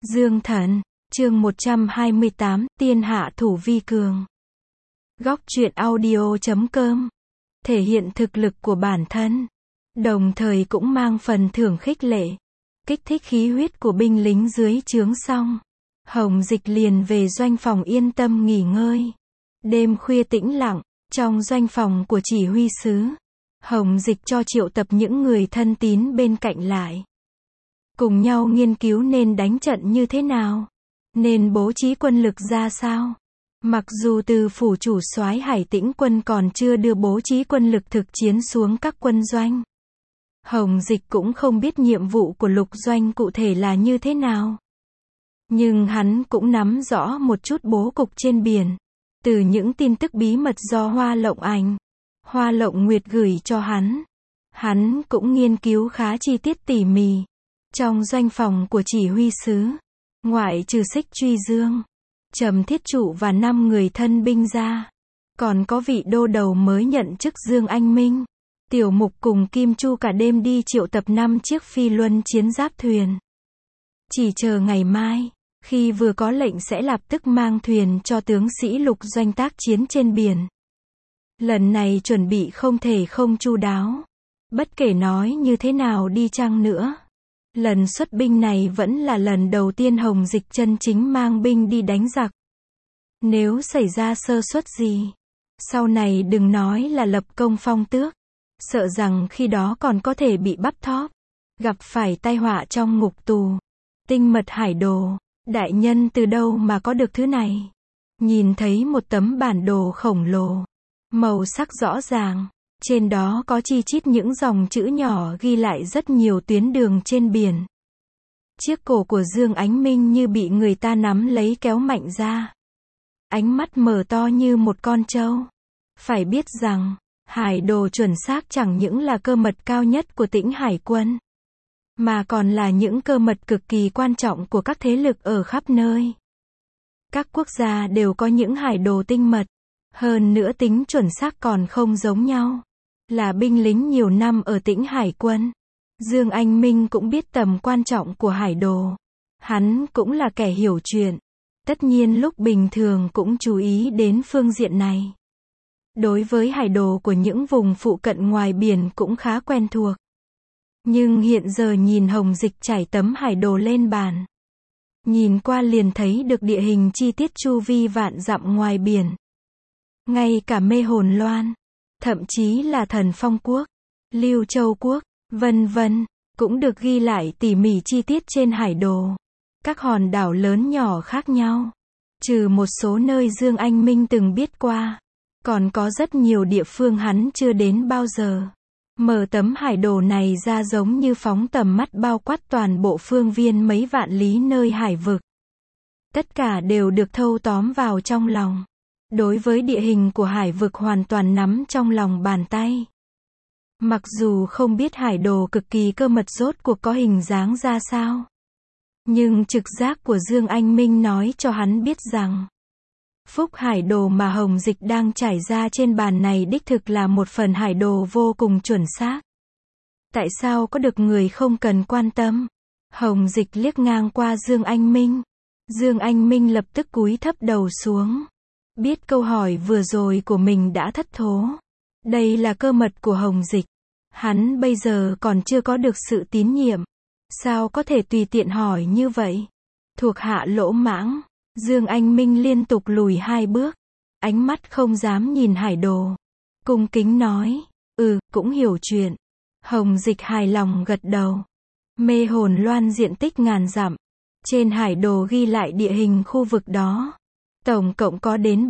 Dương Thần, chương 128, Tiên hạ thủ vi cường. Góc truyện audio.com thể hiện thực lực của bản thân, đồng thời cũng mang phần thưởng khích lệ, kích thích khí huyết của binh lính dưới trướng xong. Hồng Dịch liền về doanh phòng yên tâm nghỉ ngơi. Đêm khuya tĩnh lặng, trong doanh phòng của chỉ huy sứ, Hồng Dịch cho triệu tập những người thân tín bên cạnh lại. Cùng nhau nghiên cứu nên đánh trận như thế nào, nên bố trí quân lực ra sao. Mặc dù từ phủ chủ soái Hải Tĩnh quân còn chưa đưa bố trí quân lực thực chiến xuống các quân doanh, Hồng Dịch cũng không biết nhiệm vụ của lục doanh cụ thể là như thế nào. Nhưng hắn cũng nắm rõ một chút bố cục trên biển, từ những tin tức bí mật do Hoa Lộng Ảnh, Hoa Lộng Nguyệt gửi cho hắn cũng nghiên cứu khá chi tiết tỉ mỉ. Trong doanh phòng của chỉ huy sứ, ngoại trừ Xích Truy Dương, Trầm Thiết Trụ và 5 người thân binh ra, còn có vị đô đầu mới nhận chức Dương Anh Minh, Tiểu Mục cùng Kim Chu cả đêm đi triệu tập 5 chiếc phi luân chiến giáp thuyền. Chỉ chờ ngày mai, khi vừa có lệnh sẽ lập tức mang thuyền cho tướng sĩ lục doanh tác chiến trên biển. Lần này chuẩn bị không thể không chu đáo. Bất kể nói như thế nào đi chăng nữa, lần xuất binh này vẫn là lần đầu tiên Hồng Dịch chân chính mang binh đi đánh giặc. Nếu xảy ra sơ suất gì, sau này đừng nói là lập công phong tước, sợ rằng khi đó còn có thể bị bắp thóp, gặp phải tai họa trong ngục tù. Tinh mật hải đồ, đại nhân từ đâu mà có được thứ này? Nhìn thấy một tấm bản đồ khổng lồ, màu sắc rõ ràng, trên đó có chi chít những dòng chữ nhỏ ghi lại rất nhiều tuyến đường trên biển. Chiếc cổ của Dương Ánh Minh như bị người ta nắm lấy kéo mạnh ra. Ánh mắt mở to như một con trâu. Phải biết rằng, hải đồ chuẩn xác chẳng những là cơ mật cao nhất của Tĩnh Hải quân, mà còn là những cơ mật cực kỳ quan trọng của các thế lực ở khắp nơi. Các quốc gia đều có những hải đồ tinh mật, hơn nữa tính chuẩn xác còn không giống nhau. Là binh lính nhiều năm ở Tĩnh Hải quân, Dương Anh Minh cũng biết tầm quan trọng của hải đồ. Hắn cũng là kẻ hiểu chuyện, tất nhiên lúc bình thường cũng chú ý đến phương diện này. Đối với hải đồ của những vùng phụ cận ngoài biển cũng khá quen thuộc. Nhưng hiện giờ nhìn Hồng Dịch trải tấm hải đồ lên bàn, nhìn qua liền thấy được địa hình chi tiết chu vi vạn dặm ngoài biển. Ngay cả Mê Hồn Loan, thậm chí là Thần Phong Quốc, Lưu Châu Quốc, vân vân, cũng được ghi lại tỉ mỉ chi tiết trên hải đồ. Các hòn đảo lớn nhỏ khác nhau, trừ một số nơi Dương Anh Minh từng biết qua, còn có rất nhiều địa phương hắn chưa đến bao giờ. Mở tấm hải đồ này ra giống như phóng tầm mắt bao quát toàn bộ phương viên mấy vạn lý nơi hải vực. Tất cả đều được thâu tóm vào trong lòng. Đối với địa hình của hải vực hoàn toàn nắm trong lòng bàn tay. Mặc dù không biết hải đồ cực kỳ cơ mật rốt cuộc có hình dáng ra sao, nhưng trực giác của Dương Anh Minh nói cho hắn biết rằng, phúc hải đồ mà Hồng Dịch đang trải ra trên bàn này đích thực là một phần hải đồ vô cùng chuẩn xác. Tại sao có được người không cần quan tâm? Hồng Dịch liếc ngang qua Dương Anh Minh. Dương Anh Minh lập tức cúi thấp đầu xuống. Biết câu hỏi vừa rồi của mình đã thất thố. Đây là cơ mật của Hồng Dịch. Hắn bây giờ còn chưa có được sự tín nhiệm. Sao có thể tùy tiện hỏi như vậy? Thuộc hạ lỗ mãng. Dương Anh Minh liên tục lùi 2 bước. Ánh mắt không dám nhìn hải đồ. Cung kính nói. Cũng hiểu chuyện. Hồng Dịch hài lòng gật đầu. Mê Hồn Loan diện tích ngàn dặm. Trên hải đồ ghi lại địa hình khu vực đó. Tổng cộng có đến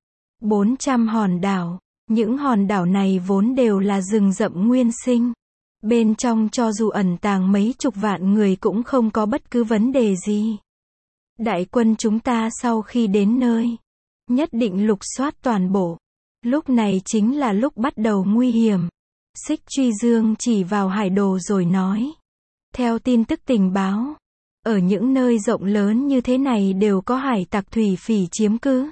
400 hòn đảo. Những hòn đảo này vốn đều là rừng rậm nguyên sinh. Bên trong cho dù ẩn tàng mấy chục vạn người cũng không có bất cứ vấn đề gì. Đại quân chúng ta sau khi đến nơi, nhất định lục soát toàn bộ. Lúc này chính là lúc bắt đầu nguy hiểm. Xích Truy Dương chỉ vào hải đồ rồi nói. Theo tin tức tình báo, ở những nơi rộng lớn như thế này đều có hải tặc thủy phỉ chiếm cứ.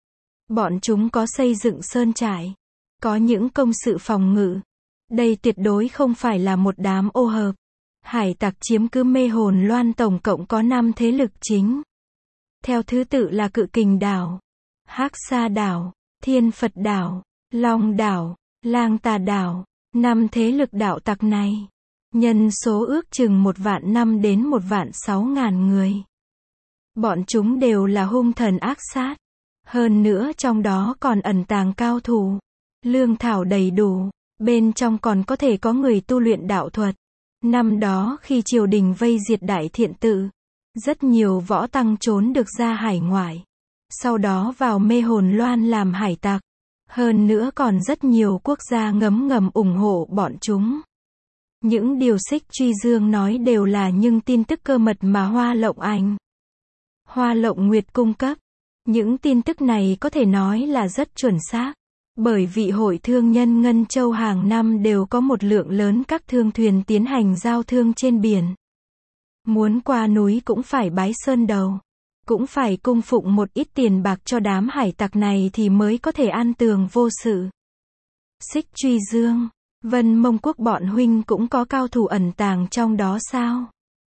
Bọn chúng có xây dựng sơn trại, có những công sự phòng ngự. Đây tuyệt đối không phải là một đám ô hợp. Hải tặc chiếm cứ Mê Hồn Loan tổng cộng có 5 thế lực chính. Theo thứ tự là Cự Kình đảo, Hắc Sa đảo, Thiên Phật đảo, Long đảo, Lang Tà đảo. 5 thế lực đạo tặc này, nhân số ước chừng 1.500.000 đến 1.600.000 người. Bọn chúng đều là hung thần ác sát. Hơn nữa trong đó còn ẩn tàng cao thủ. Lương thảo đầy đủ. Bên trong còn có thể có người tu luyện đạo thuật. Năm đó khi triều đình vây diệt Đại Thiện Tự, rất nhiều võ tăng trốn được ra hải ngoại. Sau đó vào Mê Hồn Loan làm hải tặc. Hơn nữa còn rất nhiều quốc gia ngấm ngầm ủng hộ bọn chúng. Những điều Xích Truy Dương nói đều là những tin tức cơ mật mà Hoa Lộng Anh, Hoa Lộng Nguyệt cung cấp. Những tin tức này có thể nói là rất chuẩn xác. Bởi vị hội thương nhân Ngân Châu hàng năm đều có một lượng lớn các thương thuyền tiến hành giao thương trên biển. Muốn qua núi cũng phải bái sơn đầu. Cũng phải cung phụng một ít tiền bạc cho đám hải tặc này thì mới có thể an tường vô sự. Xích Truy Dương, Vân Mông Quốc bọn huynh cũng có cao thủ ẩn tàng trong đó sao?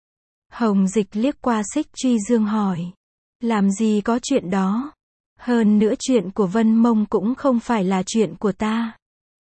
Hồng Dịch liếc qua Xích Truy Dương hỏi. Làm gì có chuyện đó? Hơn nữa chuyện của Vân Mông cũng không phải là chuyện của ta.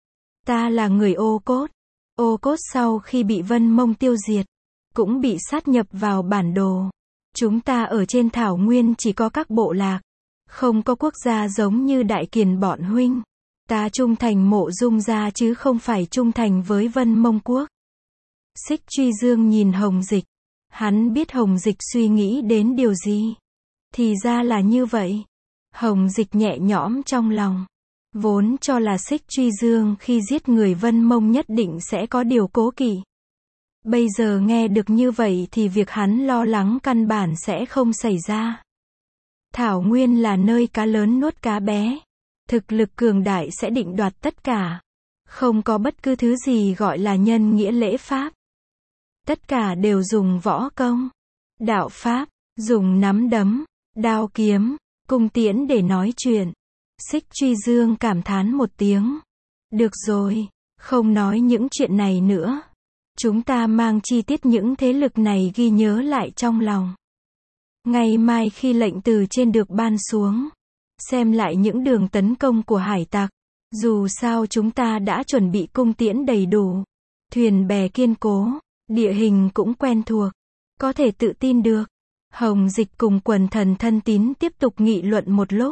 Ta là người Ô Cốt. Ô Cốt sau khi bị Vân Mông tiêu diệt, cũng bị sát nhập vào bản đồ. Chúng ta ở trên thảo nguyên chỉ có các bộ lạc, không có quốc gia giống như Đại Kiền bọn huynh. Ta trung thành Mộ Dung gia chứ không phải trung thành với Vân Mông Quốc. Xích Truy Dương nhìn Hồng Dịch. Hắn biết Hồng Dịch suy nghĩ đến điều gì. Thì ra là như vậy. Hồng Dịch nhẹ nhõm trong lòng. Vốn cho là Xích Truy Dương khi giết người Vân Mông nhất định sẽ có điều cố kỵ. Bây giờ nghe được như vậy thì việc hắn lo lắng căn bản sẽ không xảy ra. Thảo Nguyên là nơi cá lớn nuốt cá bé. Thực lực cường đại sẽ định đoạt tất cả. Không có bất cứ thứ gì gọi là nhân nghĩa lễ pháp. Tất cả đều dùng võ công, đạo pháp, dùng nắm đấm, đao kiếm, cung tiễn để nói chuyện. Xích Truy Dương cảm thán một tiếng. Được rồi, không nói những chuyện này nữa. Chúng ta mang chi tiết những thế lực này ghi nhớ lại trong lòng. Ngày mai khi lệnh từ trên được ban xuống, xem lại những đường tấn công của hải tặc. Dù sao chúng ta đã chuẩn bị cung tiễn đầy đủ, thuyền bè kiên cố, địa hình cũng quen thuộc, có thể tự tin được. Hồng Dịch cùng quần thần thân tín tiếp tục nghị luận một lúc.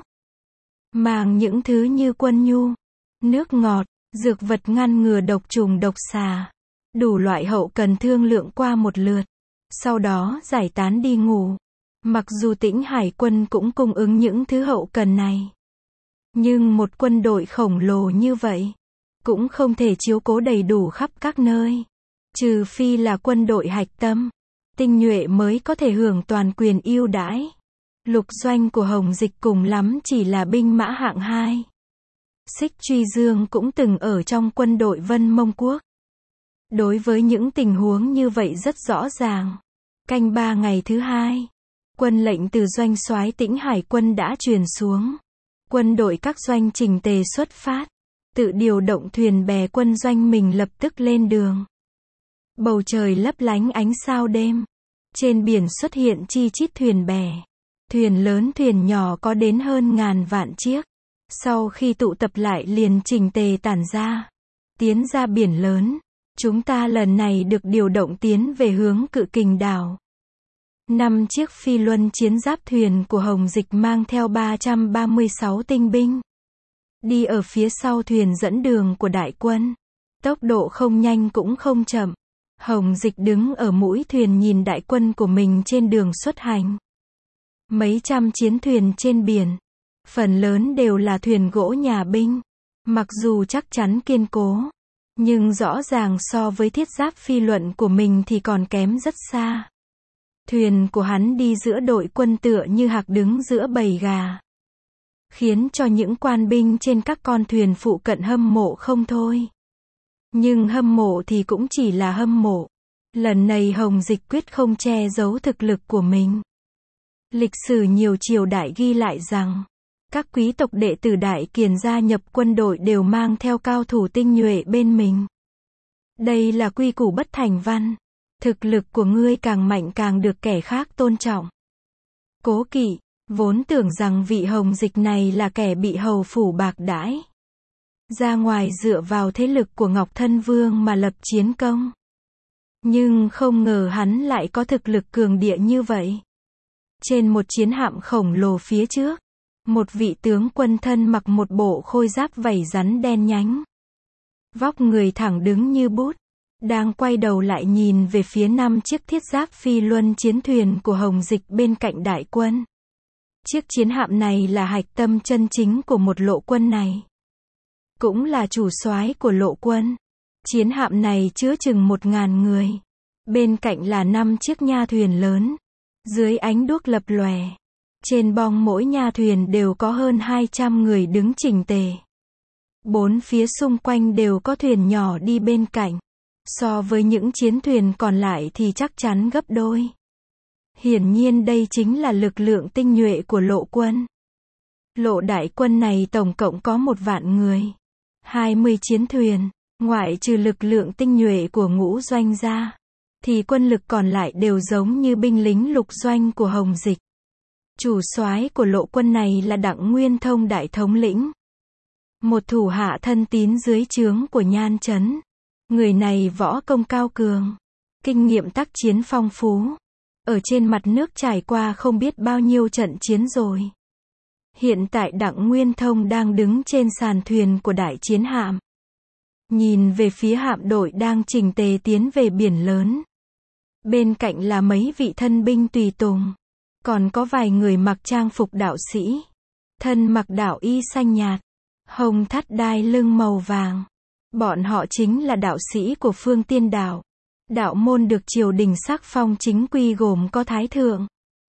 Mang những thứ như quân nhu, nước ngọt, dược vật ngăn ngừa độc trùng độc xà, đủ loại hậu cần thương lượng qua một lượt. Sau đó giải tán đi ngủ. Mặc dù Tĩnh Hải quân cũng cung ứng những thứ hậu cần này, nhưng một quân đội khổng lồ như vậy cũng không thể chiếu cố đầy đủ khắp các nơi. Trừ phi là quân đội hạch tâm, tinh nhuệ mới có thể hưởng toàn quyền ưu đãi. Lục doanh của Hồng Dịch cùng lắm chỉ là binh mã hạng 2. Xích Truy Dương cũng từng ở trong quân đội Vân Mông Quốc. Đối với những tình huống như vậy rất rõ ràng. Canh 3 ngày thứ 2, quân lệnh từ doanh soái Tĩnh Hải quân đã truyền xuống. Quân đội các doanh chỉnh tề xuất phát, tự điều động thuyền bè quân doanh mình lập tức lên đường. Bầu trời lấp lánh ánh sao đêm. Trên biển xuất hiện chi chít thuyền bè. Thuyền lớn thuyền nhỏ có đến hơn ngàn vạn chiếc. Sau khi tụ tập lại liền chỉnh tề tản ra, tiến ra biển lớn. Chúng ta lần này được điều động tiến về hướng Cự Kình đảo. 5 chiếc phi luân chiến giáp thuyền của Hồng Dịch mang theo 336 tinh binh. Đi ở phía sau thuyền dẫn đường của đại quân. Tốc độ không nhanh cũng không chậm. Hồng Dịch đứng ở mũi thuyền nhìn đại quân của mình trên đường xuất hành. Mấy trăm chiến thuyền trên biển. Phần lớn đều là thuyền gỗ nhà binh. Mặc dù chắc chắn kiên cố, nhưng rõ ràng so với thiết giáp phi luận của mình thì còn kém rất xa. Thuyền của hắn đi giữa đội quân tựa như hạc đứng giữa bầy gà, khiến cho những quan binh trên các con thuyền phụ cận hâm mộ không thôi. Nhưng hâm mộ thì cũng chỉ là hâm mộ. Lần này Hồng Dịch quyết không che giấu thực lực của mình. Lịch sử nhiều triều đại ghi lại rằng, các quý tộc đệ tử Đại Kiền gia nhập quân đội đều mang theo cao thủ tinh nhuệ bên mình. Đây là quy củ bất thành văn. Thực lực của ngươi càng mạnh càng được kẻ khác tôn trọng. Cố Kỵ, vốn tưởng rằng vị Hồng Dịch này là kẻ bị hầu phủ bạc đãi. Ra ngoài dựa vào thế lực của Ngọc Thân Vương mà lập chiến công. Nhưng không ngờ hắn lại có thực lực cường địa như vậy. Trên một chiến hạm khổng lồ phía trước, một vị tướng quân thân mặc một bộ khôi giáp vảy rắn đen nhánh. Vóc người thẳng đứng như bút, đang quay đầu lại nhìn về phía 5 chiếc thiết giáp phi luân chiến thuyền của Hồng Dịch bên cạnh đại quân. Chiếc chiến hạm này là hạch tâm chân chính của một lộ quân này. Cũng là chủ soái của lộ quân. Chiến hạm này chứa chừng 1000 người. Bên cạnh là 5 chiếc nha thuyền lớn. Dưới ánh đuốc lập lòe. Trên bong mỗi nha thuyền đều có hơn 200 người đứng chỉnh tề. 4 phía xung quanh đều có thuyền nhỏ đi bên cạnh. So với những chiến thuyền còn lại thì chắc chắn gấp đôi. Hiển nhiên đây chính là lực lượng tinh nhuệ của lộ quân. Lộ đại quân này tổng cộng có 1 vạn người. 20 chiến thuyền, ngoại trừ lực lượng tinh nhuệ của ngũ doanh ra, thì quân lực còn lại đều giống như binh lính lục doanh của Hồng Dịch. Chủ soái của lộ quân này là Đặng Nguyên Thông đại thống lĩnh. Một thủ hạ thân tín dưới trướng của Nhan Chấn. Người này võ công cao cường, kinh nghiệm tác chiến phong phú. Ở trên mặt nước trải qua không biết bao nhiêu trận chiến rồi. Hiện tại Đặng Nguyên Thông đang đứng trên sàn thuyền của đại chiến hạm. Nhìn về phía hạm đội đang chỉnh tề tiến về biển lớn. Bên cạnh là mấy vị thân binh tùy tùng. Còn có vài người mặc trang phục đạo sĩ. Thân mặc đạo y xanh nhạt. Hồng thắt đai lưng màu vàng. Bọn họ chính là đạo sĩ của Phương Tiên Đạo. Đạo môn được triều đình sắc phong chính quy gồm có Thái Thượng,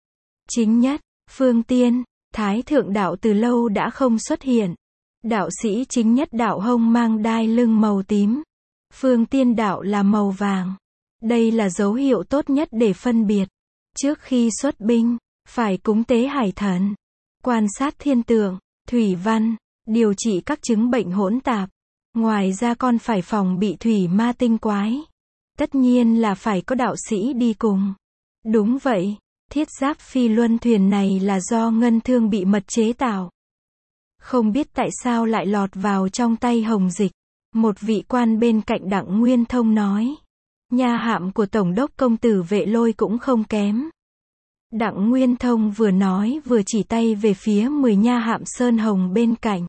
Chính Nhất, Phương Tiên. Thái Thượng đạo từ lâu đã không xuất hiện. Đạo sĩ Chính Nhất đạo hông mang đai lưng màu tím. Phương Tiên đạo là màu vàng. Đây là dấu hiệu tốt nhất để phân biệt. Trước khi xuất binh, phải cúng tế hải thần, quan sát thiên tượng, thủy văn, điều trị các chứng bệnh hỗn tạp. Ngoài ra còn phải phòng bị thủy ma tinh quái. Tất nhiên là phải có đạo sĩ đi cùng. Đúng vậy, thiết giáp phi luân thuyền này là do ngân thương bị mật chế tạo. Không biết tại sao lại lọt vào trong tay Hồng Dịch. Một vị quan bên cạnh Đặng Nguyên Thông nói. Nha hạm của Tổng đốc công tử Vệ Lôi cũng không kém. Đặng Nguyên Thông vừa nói vừa chỉ tay về phía 10 nha hạm sơn hồng bên cạnh.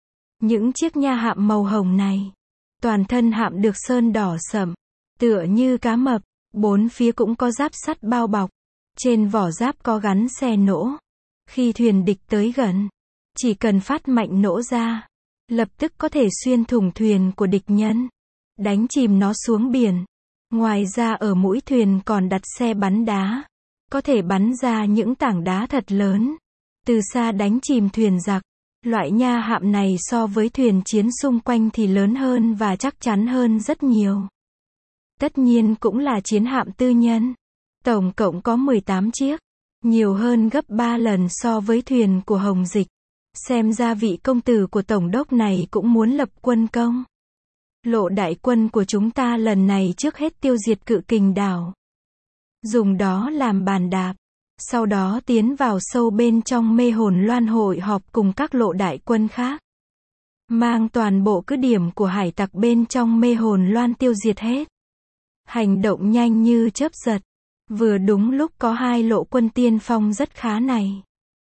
Những chiếc nha hạm màu hồng này, toàn thân hạm được sơn đỏ sẫm, tựa như cá mập, 4 phía cũng có giáp sắt bao bọc, trên vỏ giáp có gắn xe nỗ. Khi thuyền địch tới gần, chỉ cần phát mạnh nỗ ra, lập tức có thể xuyên thủng thuyền của địch nhân, đánh chìm nó xuống biển. Ngoài ra ở mũi thuyền còn đặt xe bắn đá, có thể bắn ra những tảng đá thật lớn, từ xa đánh chìm thuyền giặc. Loại nha hạm này so với thuyền chiến xung quanh thì lớn hơn và chắc chắn hơn rất nhiều. Tất nhiên cũng là chiến hạm tư nhân. Tổng cộng có 18 chiếc, nhiều hơn gấp 3 lần so với thuyền của Hồng Dịch. Xem ra vị công tử của tổng đốc này cũng muốn lập quân công. Lộ đại quân của chúng ta lần này trước hết tiêu diệt Cự Kình đảo, dùng đó làm bàn đạp. Sau đó tiến vào sâu bên trong Mê Hồn Loan hội họp cùng các lộ đại quân khác. Mang toàn bộ cứ điểm của hải tặc bên trong Mê Hồn Loan tiêu diệt hết. Hành động nhanh như chớp giật. Vừa đúng lúc có 2 lộ quân tiên phong rất khá này.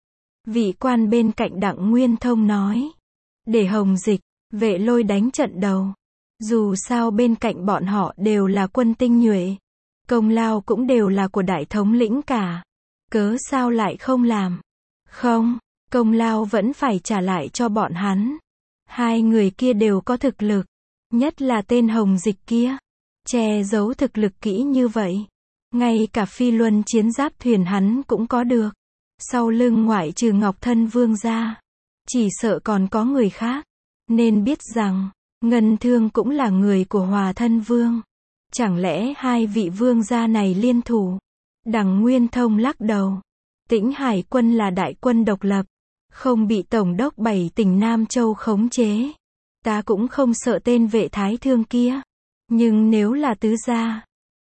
Vị quan bên cạnh Đặng Nguyên Thông nói. Để Hồng Dịch, Vệ Lôi đánh trận đầu. Dù sao bên cạnh bọn họ đều là quân tinh nhuệ. Công lao cũng đều là của đại thống lĩnh cả. Cớ sao lại không làm? Không, công lao vẫn phải trả lại cho bọn hắn. 2 người kia đều có thực lực. Nhất là tên Hồng Dịch kia. Che giấu thực lực kỹ như vậy. Ngay cả phi luân chiến giáp thuyền hắn cũng có được. Sau lưng ngoại trừ Ngọc Thân Vương ra, chỉ sợ còn có người khác. Nên biết rằng, Ngân Thương cũng là người của Hòa Thân Vương. Chẳng lẽ 2 vị vương gia này liên thủ? Đặng Nguyên Thông lắc đầu. Tĩnh Hải quân là đại quân độc lập, không bị tổng đốc 7 tỉnh Nam Châu khống chế. Ta cũng không sợ tên Vệ Thái Thương kia. Nhưng nếu là tứ gia,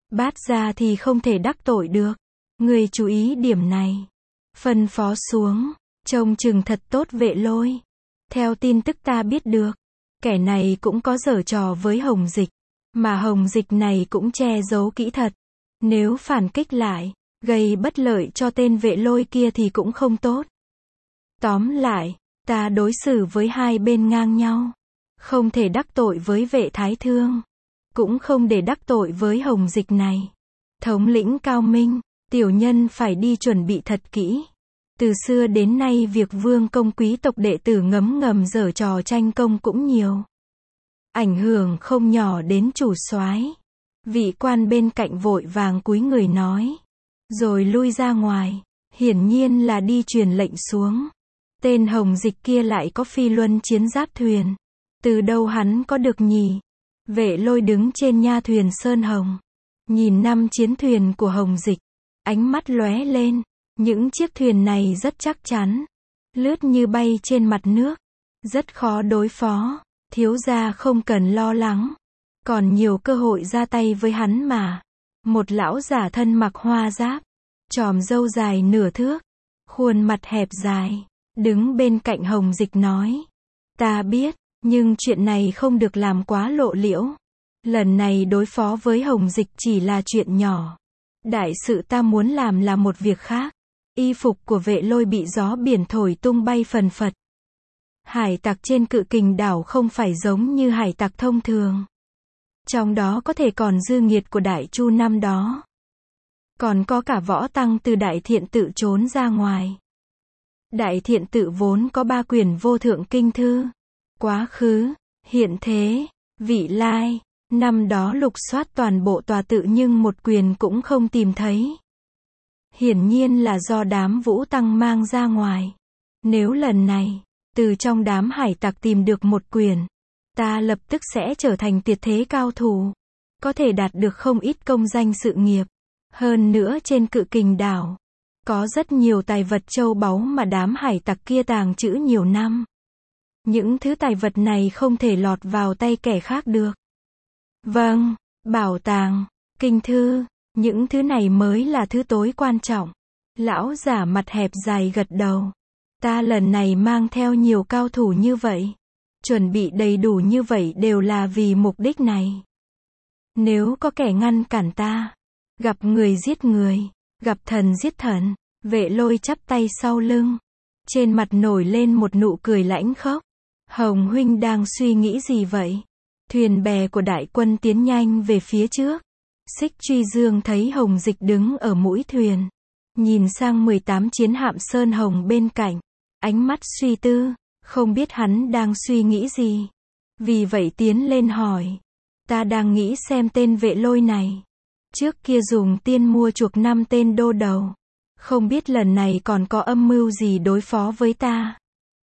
Bát gia thì không thể đắc tội được. Ngươi chú ý điểm này. Phân phó xuống, trông chừng thật tốt Vệ Lôi. Theo tin tức ta biết được, kẻ này cũng có giở trò với Hồng Dịch, mà Hồng Dịch này cũng che giấu kỹ thật. Nếu phản kích lại, gây bất lợi cho tên Vệ Lôi kia thì cũng không tốt. Tóm lại, ta đối xử với hai bên ngang nhau. Không thể đắc tội với Vệ Thái Thương, cũng không để đắc tội với Hồng Dịch này. Thống lĩnh cao minh, tiểu nhân phải đi chuẩn bị thật kỹ. Từ xưa đến nay việc vương công quý tộc đệ tử ngấm ngầm giở trò tranh công cũng nhiều. Ảnh hưởng không nhỏ đến chủ soái. Vị quan bên cạnh vội vàng cúi người nói. Rồi lui ra ngoài. Hiển nhiên là đi truyền lệnh xuống. Tên Hồng Dịch kia lại có phi luân chiến giáp thuyền. Từ đâu hắn có được nhỉ? Vệ Lôi đứng trên nha thuyền Sơn Hồng. Nhìn 5 chiến thuyền của Hồng Dịch. Ánh mắt lóe lên. Những chiếc thuyền này rất chắc chắn. Lướt như bay trên mặt nước. Rất khó đối phó. Thiếu gia không cần lo lắng. Còn nhiều cơ hội ra tay với hắn mà. Một lão giả thân mặc hoa giáp. Chòm râu dài nửa thước. Khuôn mặt hẹp dài. Đứng bên cạnh Hồng Dịch nói. Ta biết, nhưng chuyện này không được làm quá lộ liễu. Lần này đối phó với Hồng Dịch chỉ là chuyện nhỏ. Đại sự ta muốn làm là một việc khác. Y phục của Vệ Lôi bị gió biển thổi tung bay phần phật. Hải tặc trên Cự Kình đảo không phải giống như hải tặc thông thường. Trong đó có thể còn dư nghiệt của Đại Chu năm đó. Còn có cả võ tăng từ Đại Thiện Tự trốn ra ngoài. Đại Thiện Tự vốn có 3 quyển vô thượng kinh thư. Quá khứ, hiện thế, vị lai. Năm đó lục soát toàn bộ tòa tự nhưng một quyển cũng không tìm thấy. Hiển nhiên là do đám Vũ Tăng mang ra ngoài. Nếu lần này, từ trong đám hải tặc tìm được một quyển, ta lập tức sẽ trở thành tuyệt thế cao thủ. Có thể đạt được không ít công danh sự nghiệp. Hơn nữa trên Cự Kình đảo, có rất nhiều tài vật châu báu mà đám hải tặc kia tàng trữ nhiều năm. Những thứ tài vật này không thể lọt vào tay kẻ khác được. Vâng, bảo tàng, kinh thư, những thứ này mới là thứ tối quan trọng. Lão giả mặt hẹp dài gật đầu. Ta lần này mang theo nhiều cao thủ như vậy. Chuẩn bị đầy đủ như vậy đều là vì mục đích này. Nếu có kẻ ngăn cản ta, gặp người giết người, gặp thần giết thần. Vệ Lôi chắp tay sau lưng. Trên mặt nổi lên một nụ cười lãnh khốc. Hồng huynh đang suy nghĩ gì vậy? Thuyền bè của đại quân tiến nhanh về phía trước. Xích Truy Dương thấy Hồng Dịch đứng ở mũi thuyền. Nhìn sang 18 chiến hạm Sơn Hồng bên cạnh. Ánh mắt suy tư, không biết hắn đang suy nghĩ gì. Vì vậy tiến lên hỏi. Ta đang nghĩ xem tên Vệ Lôi này. Trước kia dùng tiên mua chuộc 5 tên đô đầu. Không biết lần này còn có âm mưu gì đối phó với ta.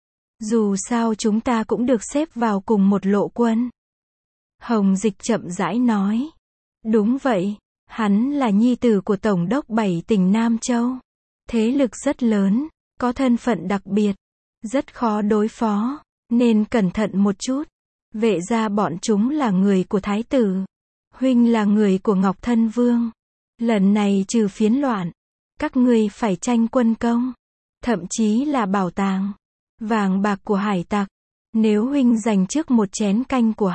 Dù sao chúng ta cũng được xếp vào cùng một lộ quân. Hồng Dịch chậm rãi nói. Đúng vậy, hắn là nhi tử của Tổng đốc 7 tỉnh Nam Châu. Thế lực rất lớn, có thân phận đặc biệt, rất khó đối phó, nên cẩn thận một chút. Vệ gia bọn chúng là người của Thái tử. Huynh là người của Ngọc Thân Vương. Lần này trừ phiến loạn, các ngươi phải tranh quân công, thậm chí là bảo tàng, vàng bạc của hải tặc. Nếu huynh giành trước một chén canh của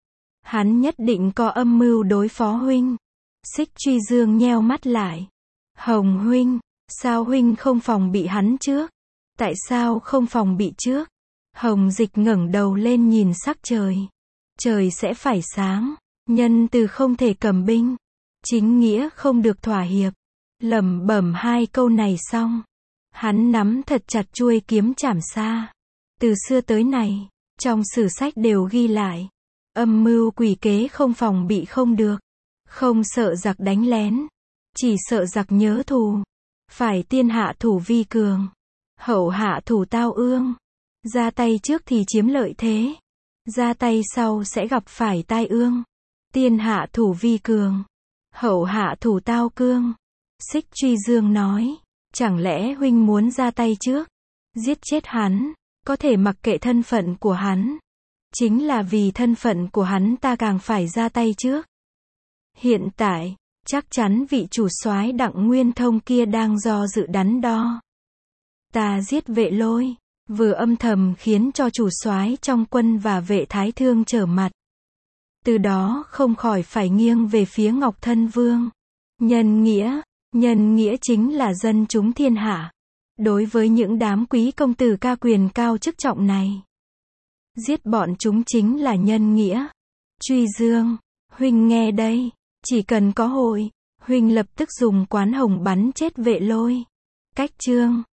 hắn nhất định có âm mưu đối phó huynh. Xích Truy Dương nheo mắt lại. Hồng huynh, sao huynh không phòng bị hắn trước? Tại sao không phòng bị trước? Hồng Dịch ngẩng đầu lên nhìn sắc trời. Trời sẽ phải sáng, nhân từ không thể cầm binh, chính nghĩa không được thỏa hiệp. Lẩm bẩm 2 câu này xong, hắn nắm thật chặt chuôi kiếm chảm xa. Từ xưa tới nay, trong sử sách đều ghi lại, âm mưu quỷ kế không phòng bị không được. Không sợ giặc đánh lén, chỉ sợ giặc nhớ thù. Phải tiên hạ thủ vi cường, hậu hạ thủ tao ương. Ra tay trước thì chiếm lợi thế, ra tay sau sẽ gặp phải tai ương. Tiên hạ thủ vi cường, hậu hạ thủ tao cương. Xích Truy Dương nói, chẳng lẽ huynh muốn ra tay trước, giết chết hắn, có thể mặc kệ thân phận của hắn. Chính là vì thân phận của hắn ta càng phải ra tay trước. Hiện tại, Chắc chắn vị chủ soái Đặng Nguyên Thông kia đang do dự đắn đo. Ta giết Vệ Lôi, vừa âm thầm khiến cho chủ soái trong quân và Vệ Thái Thương trở mặt. Từ đó không khỏi phải nghiêng về phía Ngọc Thân Vương. Nhân nghĩa chính là dân chúng thiên hạ. Đối với những đám quý công tử ca quyền cao chức trọng này, giết bọn chúng chính là nhân nghĩa. Truy Dương, huynh nghe đây, chỉ cần có hội, huynh lập tức dùng quán hồng bắn chết Vệ Lôi. Cách chương